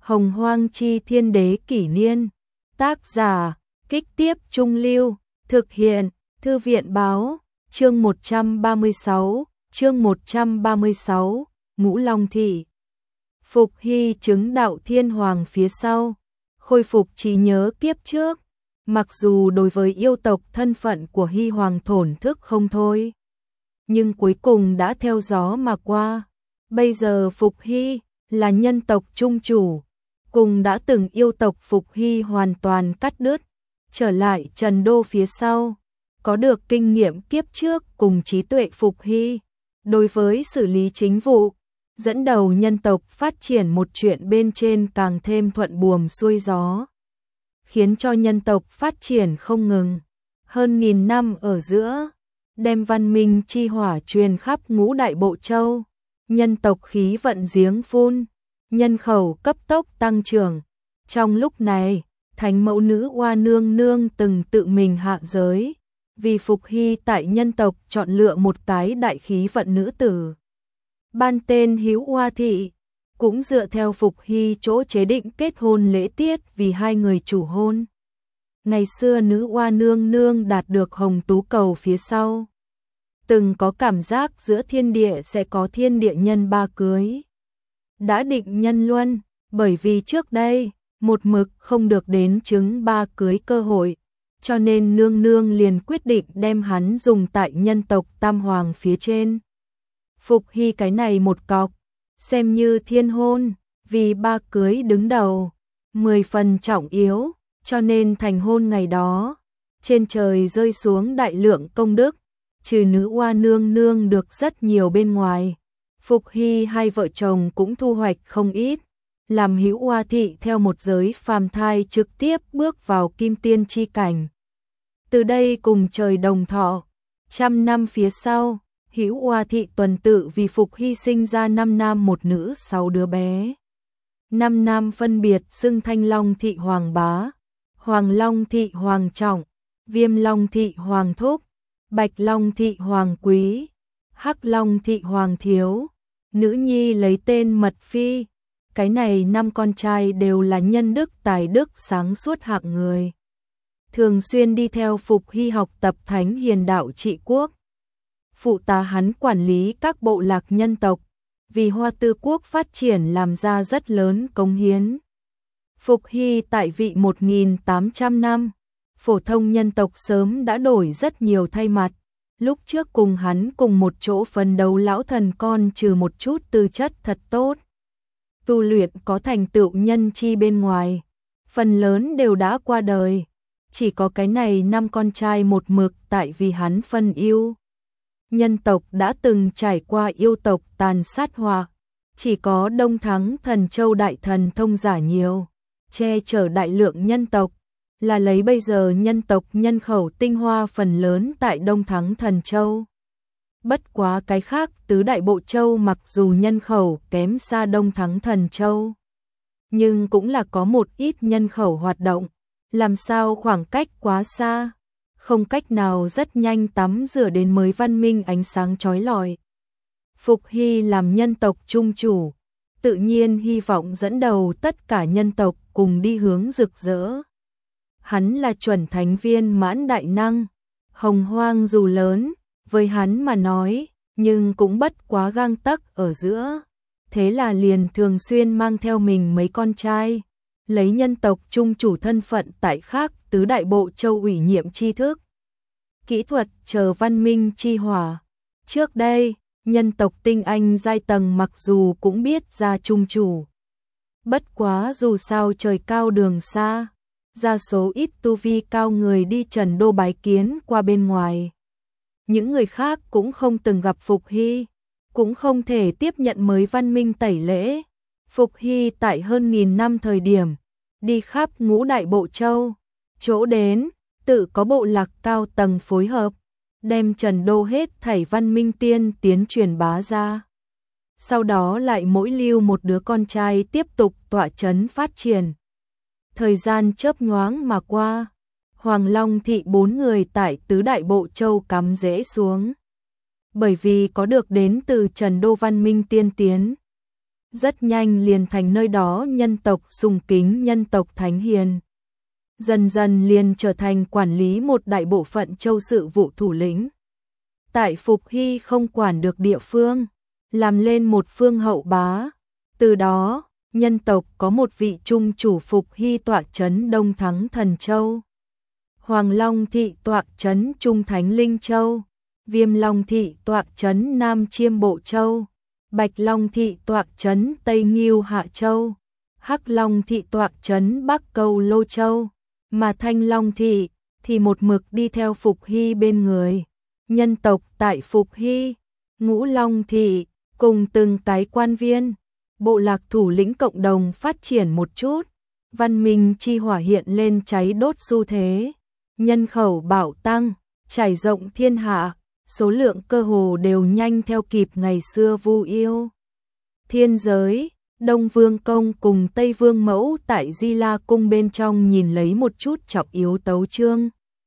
Hồng Hoang Chi Thiên Đế Kỷ Niên. Tác giả, Kích Tiếp Trung Lưu. Thực hiện, Thư viện Báo. Chương 136, Ngũ Long Thị. Phục Hy chứng đạo thiên hoàng phía sau, khôi phục trí nhớ kiếp trước. Mặc dù đối với yêu tộc thân phận của Hy hoàng thổn thức không thôi, nhưng cuối cùng đã theo gió mà qua. Bây giờ Phục Hy là nhân tộc trung chủ, cùng đã từng yêu tộc Phục Hy hoàn toàn cắt đứt, trở lại Trần Đô phía sau, có được kinh nghiệm kiếp trước cùng trí tuệ Phục Hy đối với xử lý chính vụ, dẫn đầu nhân tộc phát triển một chuyện bên trên càng thêm thuận buồm xuôi gió, khiến cho nhân tộc phát triển không ngừng. Hơn nghìn năm ở giữa, đem văn minh chi hỏa truyền khắp ngũ đại bộ châu, nhân tộc khí vận giếng phun, nhân khẩu cấp tốc tăng trưởng. Trong lúc này, Thánh Mẫu Nữ Oa Nương Nương từng tự mình hạ giới, vì Phục Hy tại nhân tộc chọn lựa một cái đại khí vận nữ tử, ban tên Hữu Oa Thị, cũng dựa theo Phục Hy chỗ chế định kết hôn lễ tiết vì hai người chủ hôn. Ngày xưa Nữ Oa Nương Nương đạt được hồng tú cầu phía sau, từng có cảm giác giữa thiên địa sẽ có thiên địa nhân ba cưới. Đã định nhân luân, bởi vì trước đây, một mực không được đến chứng ba cưới cơ hội, cho nên nương nương liền quyết định đem hắn dùng tại nhân tộc Tam Hoàng phía trên. Phục Hy cái này một cọc, xem như thiên hôn, vì ba cưới đứng đầu, 10 phần trọng yếu, cho nên thành hôn ngày đó, trên trời rơi xuống đại lượng công đức, trừ Nữ Oa Nương Nương được rất nhiều bên ngoài. Phục Hy hai vợ chồng cũng thu hoạch không ít, làm Hữu Oa Thị theo một giới phàm thai trực tiếp bước vào kim tiên chi cảnh. Từ đây cùng trời đồng thọ, 100 năm phía sau, Hữu Oa Thị tuần tự vì Phục Hy sinh ra 5 nam một nữ 6 đứa bé. 5 nam phân biệt xưng Thanh Long Thị Hoàng Bá, Hoàng Long Thị Hoàng Trọng, Viêm Long Thị Hoàng Thúc, Bạch Long Thị Hoàng Quý, Hắc Long Thị Hoàng Thiếu. Nữ nhi lấy tên Mật Phi. Cái này 5 con trai đều là nhân đức tài đức sáng suốt hạng người, thường xuyên đi theo Phục Hy học tập thánh hiền đạo trị quốc. Phụ tá hắn quản lý các bộ lạc nhân tộc, vì Hoa Tư quốc phát triển làm ra rất lớn cống hiến. Phục Hy tại vị 1800 năm, phổ thông nhân tộc sớm đã đổi rất nhiều thay mặt. Lúc trước cùng hắn cùng một chỗ phấn đấu lão thần con trừ một chút tư chất thật tốt, tu luyện có thành tựu nhân chi bên ngoài, phần lớn đều đã qua đời. Chỉ có cái này 5 con trai một mực tại vì hắn phân ưu. Nhân tộc đã từng trải qua yêu tộc tàn sát họa, chỉ có Đông Thắng Thần Châu đại thần thông giả nhiều, che chở đại lượng nhân tộc, là lấy bây giờ nhân tộc nhân khẩu tinh hoa phần lớn tại Đông Thắng Thần Châu. Bất quá cái khác tứ đại bộ châu mặc dù nhân khẩu kém xa Đông Thắng Thần Châu, nhưng cũng là có một ít nhân khẩu hoạt động, làm sao khoảng cách quá xa, không cách nào rất nhanh tắm rửa đến mới văn minh ánh sáng chói lọi. Phục Hy làm nhân tộc trung chủ, tự nhiên hy vọng dẫn đầu tất cả nhân tộc cùng đi hướng rực rỡ. Hắn là chuẩn thánh viên mãn đại năng, hồng hoang dù lớn, với hắn mà nói, nhưng cũng bất quá gang tấc ở giữa. Thế là liền thường xuyên mang theo mình mấy con trai, lấy nhân tộc trung chủ thân phận tại khác tứ đại bộ châu ủy nhiệm tri thức, kỹ thuật chờ văn minh chi hỏa. Trước đây, nhân tộc tinh anh giai tầng mặc dù cũng biết ra trung chủ. Bất quá dù sao trời cao đường xa, ra số ít tu vi cao người đi Trần Đô bái kiến qua bên ngoài. Những người khác cũng không từng gặp Phục Hy, cũng không thể tiếp nhận mới văn minh tẩy lễ. Phục Hy tại hơn 1000 năm thời điểm, đi khắp ngũ đại bộ châu, chỗ đến, tự có bộ lạc cao tầng phối hợp, đem Trần Đô hết thảy văn minh tiên tiến truyền bá ra. Sau đó lại mỗi lưu một đứa con trai tiếp tục tọa chấn phát triển. Thời gian chớp nhoáng mà qua, Hoàng Long Thị 4 người tại tứ đại bộ châu cắm rễ xuống. Bởi vì có được đến từ Trần Đô văn minh tiên tiến, rất nhanh liền thành nơi đó nhân tộc sùng kính nhân tộc thánh hiền. Dần dần liền trở thành quản lý một đại bộ phận châu sự vụ thủ lĩnh. Tại Phục Hy không quản được địa phương, làm lên một phương hậu bá. Từ đó, nhân tộc có một vị trung chủ Phục Hy tọa trấn Đông Thắng Thần Châu. Hoàng Long Thị tọa trấn Trung Thánh Linh Châu. Viêm Long Thị tọa trấn Nam Chiêm Bộ Châu. Bạch Long Thị tọa trấn Tây Nghiêu Hạ Châu. Hắc Long Thị tọa trấn Bắc Câu Lô Châu. Mà Thanh Long Thị thì một mực đi theo Phục Hy bên người. Nhân tộc tại Phục Hy, Ngũ Long Thị cùng từng cái quan viên, bộ lạc thủ lĩnh cộng đồng phát triển một chút, văn minh chi hỏa hiện lên cháy đốt xu thế, nhân khẩu bạo tăng, trải rộng thiên hạ, số lượng cơ hồ đều nhanh theo kịp ngày xưa Vu Yêu. Thiên giới, Đông Vương Công cùng Tây Vương Mẫu tại Di La Cung bên trong nhìn lấy một chút trọng yếu tấu chương.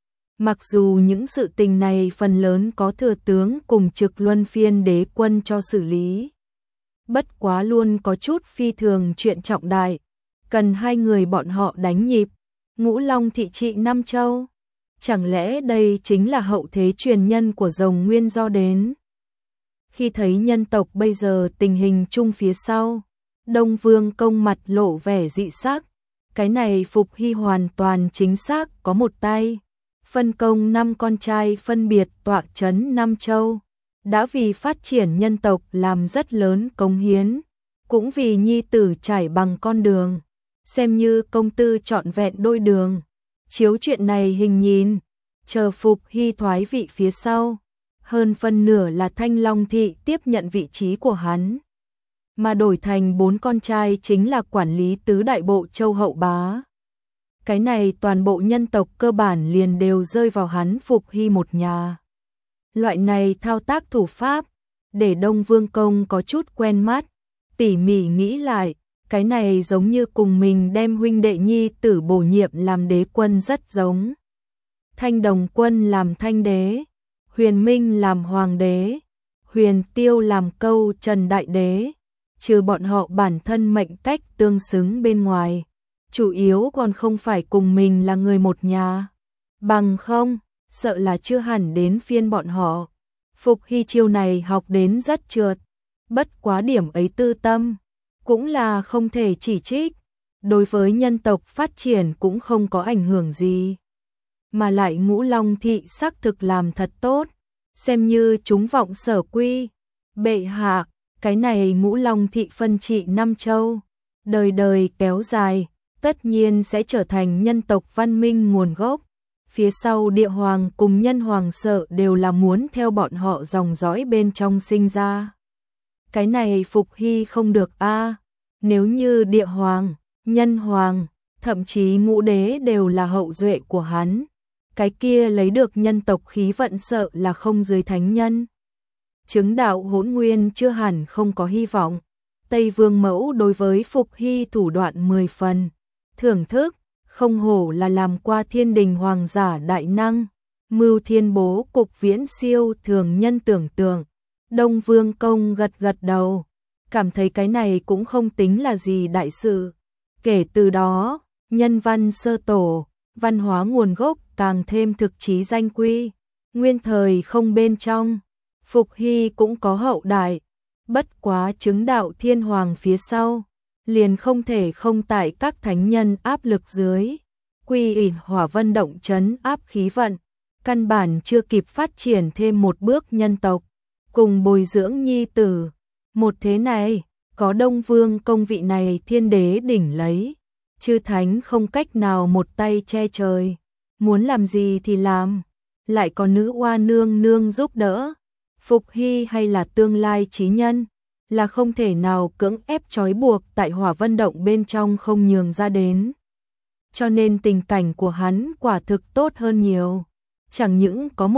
Mặc dù những sự tình này phần lớn có thừa tướng cùng Trực Luân Phiên đế quân cho xử lý. Bất quá luôn có chút phi thường chuyện trọng đại, cần hai người bọn họ đánh nhịp. Ngũ Long Thị trị Nam Châu. Chẳng lẽ đây chính là hậu thế truyền nhân của Rồng Nguyên Do đến? Khi thấy nhân tộc bây giờ tình hình chung phía sau, Đông Vương Công mặt lộ vẻ dị sắc. Cái này Phục Hy hoàn toàn chính xác có một tay. Phân công 5 con trai phân biệt tọa trấn Nam Châu, đã vì phát triển nhân tộc làm rất lớn cống hiến, cũng vì nhi tử trải bằng con đường, xem như công tư trọn vẹn đôi đường. Chiếu chuyện này hình nhìn, chờ Phục Hy thoái vị phía sau, hơn phân nửa là Thanh Long Thị tiếp nhận vị trí của hắn, mà đổi thành 4 con trai chính là quản lý tứ đại bộ châu hậu bá. Cái này toàn bộ nhân tộc cơ bản liền đều rơi vào hắn Phục Hy một nhà. Loại này thao tác thủ pháp, để Đông Vương Công có chút quen mắt, tỉ mỉ nghĩ lại, cái này giống như cùng mình đem huynh đệ nhi tử bổ nhiệm làm đế quân rất giống. Thanh Đồng Quân làm thanh đế, Huyền Minh làm hoàng đế, Huyền Tiêu làm câu trần đại đế, trừ bọn họ bản thân mệnh cách tương xứng bên ngoài. Chủ yếu còn không phải cùng mình là người một nhà. Bằng không, sợ là chưa hẳn đến phiên bọn họ. Phục Hy chiêu này học đến rất trượt. Bất quá điểm ấy tư tâm, cũng là không thể chỉ trích. Đối với nhân tộc phát triển cũng không có ảnh hưởng gì. Mà lại Ngũ Long Thị xác thực làm thật tốt. Xem như chúng vọng sở quy. Bệ hạ, cái này Ngũ Long Thị phân trị Nam Châu. Đời đời kéo dài, tất nhiên sẽ trở thành nhân tộc văn minh nguồn gốc. Phía sau địa hoàng cùng nhân hoàng sợ đều là muốn theo bọn họ dòng dõi bên trong sinh ra. Cái này Phục Hy không được a. Nếu như địa hoàng, nhân hoàng, thậm chí ngũ đế đều là hậu duệ của hắn, cái kia lấy được nhân tộc khí vận sợ là không dưới thánh nhân. Chứng đạo hỗn nguyên chưa hẳn không có hy vọng. Tây Vương Mẫu đối với Phục Hy thủ đoạn 10 phần. Thưởng thức, không hổ là làm qua thiên đình hoàng giả đại năng, mưu thiên bố cục viễn siêu thường nhân tưởng tượng. Đông Vương Công gật gật đầu, cảm thấy cái này cũng không tính là gì đại sự. Kể từ đó, nhân văn sơ tổ, văn hóa nguồn gốc càng thêm thực chí danh quy. Nguyên thời không bên trong, Phục Hy cũng có hậu đại, bất quá chứng đạo thiên hoàng phía sau, liền không thể không tại các thánh nhân áp lực dưới, quy ỷ hỏa vân động trấn áp khí vận, căn bản chưa kịp phát triển thêm một bước nhân tộc, cùng bồi dưỡng nhi tử. Một thế này, có Đông Vương Công vị này thiên đế đỉnh lấy, chư thánh không cách nào một tay che trời, muốn làm gì thì làm, lại có nữ oa nương nương giúp đỡ. Phục Hy hay là tương lai chí nhân, là không thể nào cưỡng ép trói buộc tại hỏa vân động bên trong không nhường ra đến. Cho nên tình cảnh của hắn quả thực tốt hơn nhiều. Chẳng những có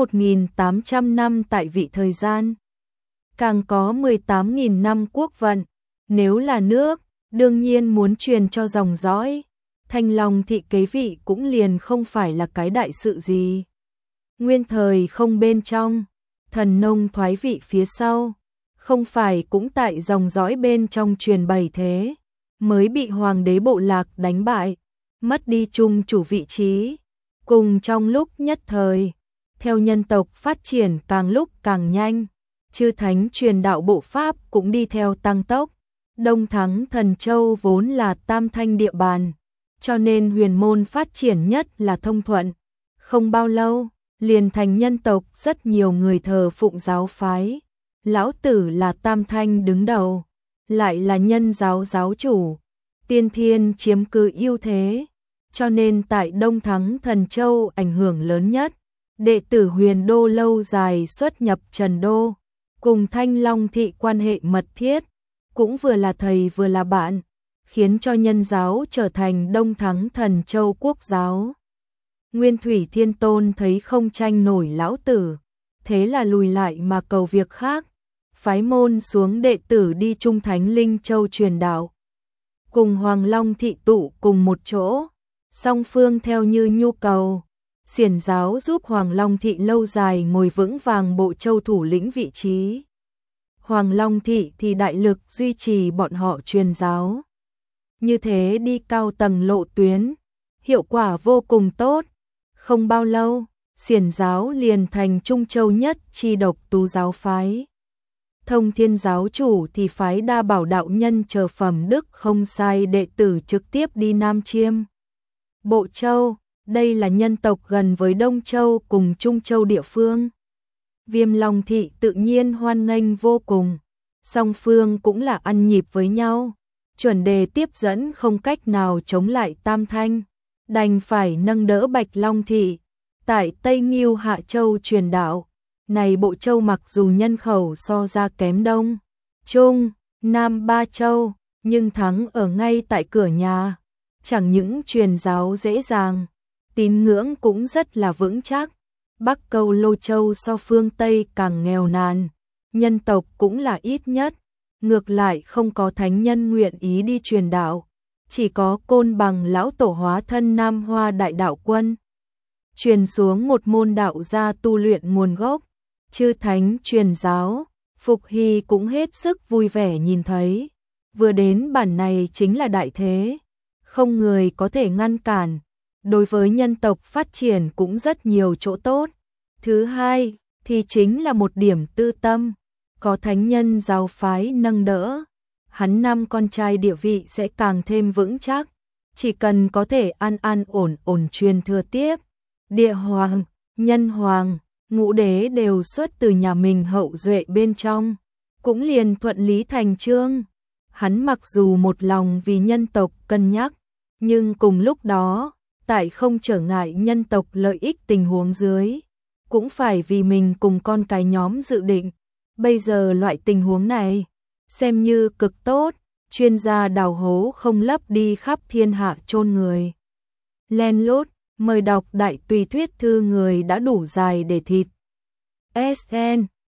1.800 năm tại vị thời gian, càng có 18.000 năm quốc vận. Nếu là nước, đương nhiên muốn truyền cho dòng dõi. Thanh Long Thị kế vị cũng liền không phải là cái đại sự gì. Nguyên thời không bên trong, thần nông thoái vị phía sau, Không phải cũng tại dòng dõi bên trong truyền bày thế, mới bị hoàng đế bộ lạc đánh bại, mất đi chung chủ vị trí. Cùng trong lúc nhất thời, theo nhân tộc phát triển càng lúc càng nhanh, chư thánh truyền đạo bộ pháp cũng đi theo tăng tốc. Đông Thắng Thần Châu vốn là tam thanh địa bàn, cho nên huyền môn phát triển nhất là thông thuận. Không bao lâu, liền thành nhân tộc rất nhiều người thờ phụng giáo phái. Lão Tử là tam thanh đứng đầu, lại là nhân giáo giáo chủ. Tiên thiên chiếm cứ ưu thế, cho nên tại Đông Thắng Thần Châu ảnh hưởng lớn nhất. Đệ tử Huyền Đô lâu dài xuất nhập Trần Đô, cùng Thanh Long thị quan hệ mật thiết, cũng vừa là thầy vừa là bạn, khiến cho nhân giáo trở thành Đông Thắng Thần Châu quốc giáo. Nguyên Thủy Thiên Tôn thấy không tranh nổi Lão Tử, thế là lùi lại mà cầu việc khác, phái môn xuống đệ tử đi Trung Thánh Linh Châu truyền đạo. Cùng Hoàng Long thị tụ cùng một chỗ, song phương theo như nhu cầu. Xiển giáo giúp Hoàng Long thị lâu dài ngồi vững vàng Bộ Châu thủ lĩnh vị trí. Hoàng Long thị thì đại lực duy trì bọn họ truyền giáo. Như thế đi cao tầng lộ tuyến, hiệu quả vô cùng tốt. Không bao lâu, Xiển giáo liền thành Trung Châu nhất chi độc tú giáo phái. Thông Thiên giáo chủ thì phái Đa Bảo đạo nhân chờ phẩm đức không sai đệ tử trực tiếp đi Nam Chiêm, Bộ Châu. Đây là nhân tộc gần với Đông Châu cùng Trung Châu địa phương. Viêm Long thị tự nhiên hoan nghênh vô cùng, song phương cũng là ăn nhịp với nhau. Chuẩn đề tiếp dẫn không cách nào chống lại Tam Thanh, đành phải nâng đỡ Bạch Long thị tại Tây Ngưu Hạ Châu truyền đạo. Này Bộ Châu mặc dù nhân khẩu so ra kém Đông, Trung, Nam ba châu, nhưng thắng ở ngay tại cửa nhà. Chẳng những truyền giáo dễ dàng, tín ngưỡng cũng rất là vững chắc. Bắc Câu Lô Châu so phương Tây càng nghèo nàn, nhân tộc cũng là ít nhất, ngược lại không có thánh nhân nguyện ý đi truyền đạo, chỉ có Côn Bằng lão tổ hóa thân Nam Hoa đại đạo quân truyền xuống một môn đạo gia tu luyện nguồn gốc. Chư thánh truyền giáo, Phục Hy cũng hết sức vui vẻ nhìn thấy, vừa đến bản này chính là đại thế, không người có thể ngăn cản. Đối với nhân tộc phát triển cũng rất nhiều chỗ tốt. Thứ hai thì chính là một điểm tư tâm, có thánh nhân giáo phái nâng đỡ, hắn năm con trai địa vị sẽ càng thêm vững chắc, chỉ cần có thể an ổn ổn truyền thừa tiếp. Địa hoàng, nhân hoàng, ngũ đế đều xuất từ nhà mình hậu duệ bên trong, cũng liền thuận lý thành chương. Hắn mặc dù một lòng vì nhân tộc cân nhắc, nhưng cùng lúc đó, tại không trở ngại nhân tộc lợi ích tình huống dưới, cũng phải vì mình cùng con cái nhóm dự định. Bây giờ loại tình huống này, xem như cực tốt, chuyên gia đào hố không lấp đi khắp thiên hạ chôn người. Len lút, mời đọc đại tùy thuyết thư người đã đủ dài để thịt. SN